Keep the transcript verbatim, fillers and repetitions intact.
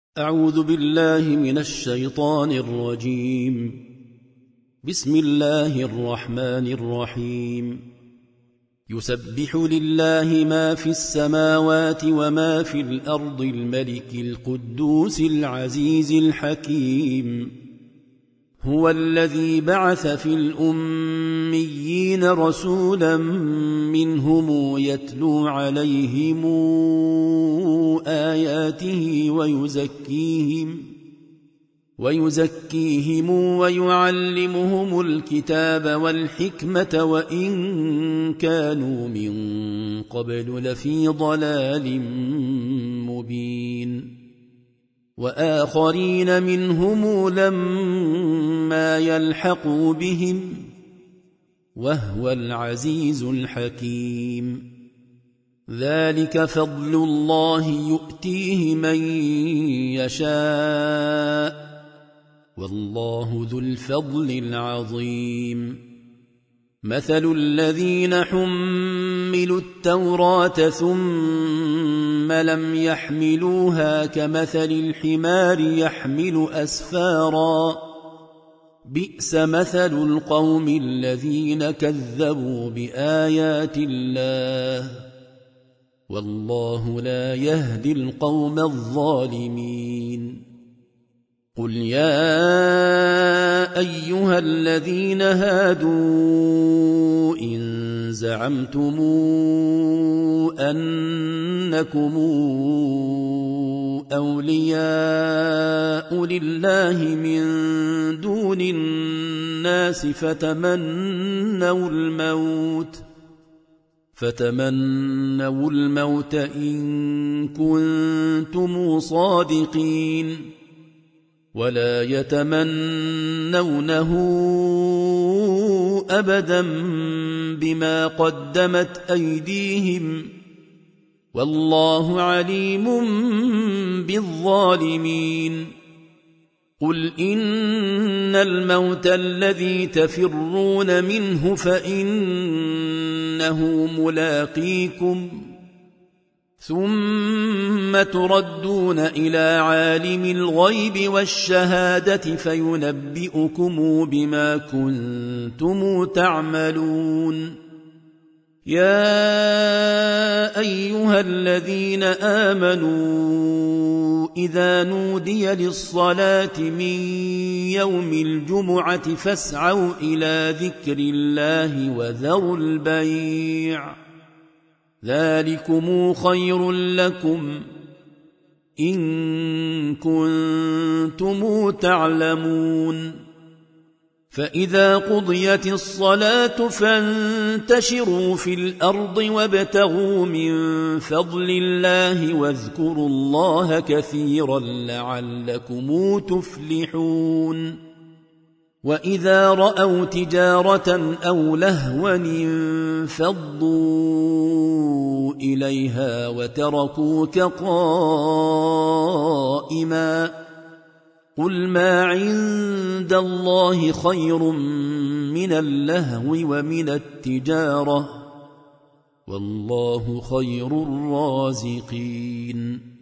أعوذ بالله من الشيطان الرجيم. بسم الله الرحمن الرحيم. يسبح لله ما في السماوات وما في الأرض الملك القدوس العزيز الحكيم. هو الذي بعث في الأميين رسولا منهم يتلو عليهم آياته ويزكيهم ويزكيهم ويعلمهم الكتاب والحكمة وإن كانوا من قبل لفي ضلال مبين. وآخرين منهم لما يلحقوا بهم وهو العزيز الحكيم. ذلك فضل الله يؤتيه من يشاء والله ذو الفضل العظيم. مثل الذين حملوا التوراة ثم لم يحملوها كمثل الحمار يحمل أسفارا بئس مثل القوم الذين كذبوا بآيات الله والله لا يهدي القوم الظالمين. قل يا أيها الذين هادوا إن زعمتم أنكم أولياء لله من دون الناس فتمنوا الموت فتمنوا الموت إن كنتم صادقين ولا يتمنونه أبدا بما قدمت أيديهم والله عليم بالظالمين. قل إن الموت الذي تفرون منه فإنه ملاقيكم ثم تردون إلى عالم الغيب والشهادة فينبئكم بما كنتم تعملون. يا أيها الذين آمنوا إذا نودي للصلاة من يوم الجمعة فاسعوا إلى ذكر الله وذروا البيع ذلكم خير لكم إن كنتم تعلمون. فإذا قضيت الصلاة فانتشروا في الأرض وابتغوا من فضل الله واذكروا الله كثيرا لعلكم تفلحون. وإذا رأوا تجارة أو لهوا انفضوا إليها وتركوك قائما قل ما عند الله خير من اللهو ومن التجارة والله خير الرازقين.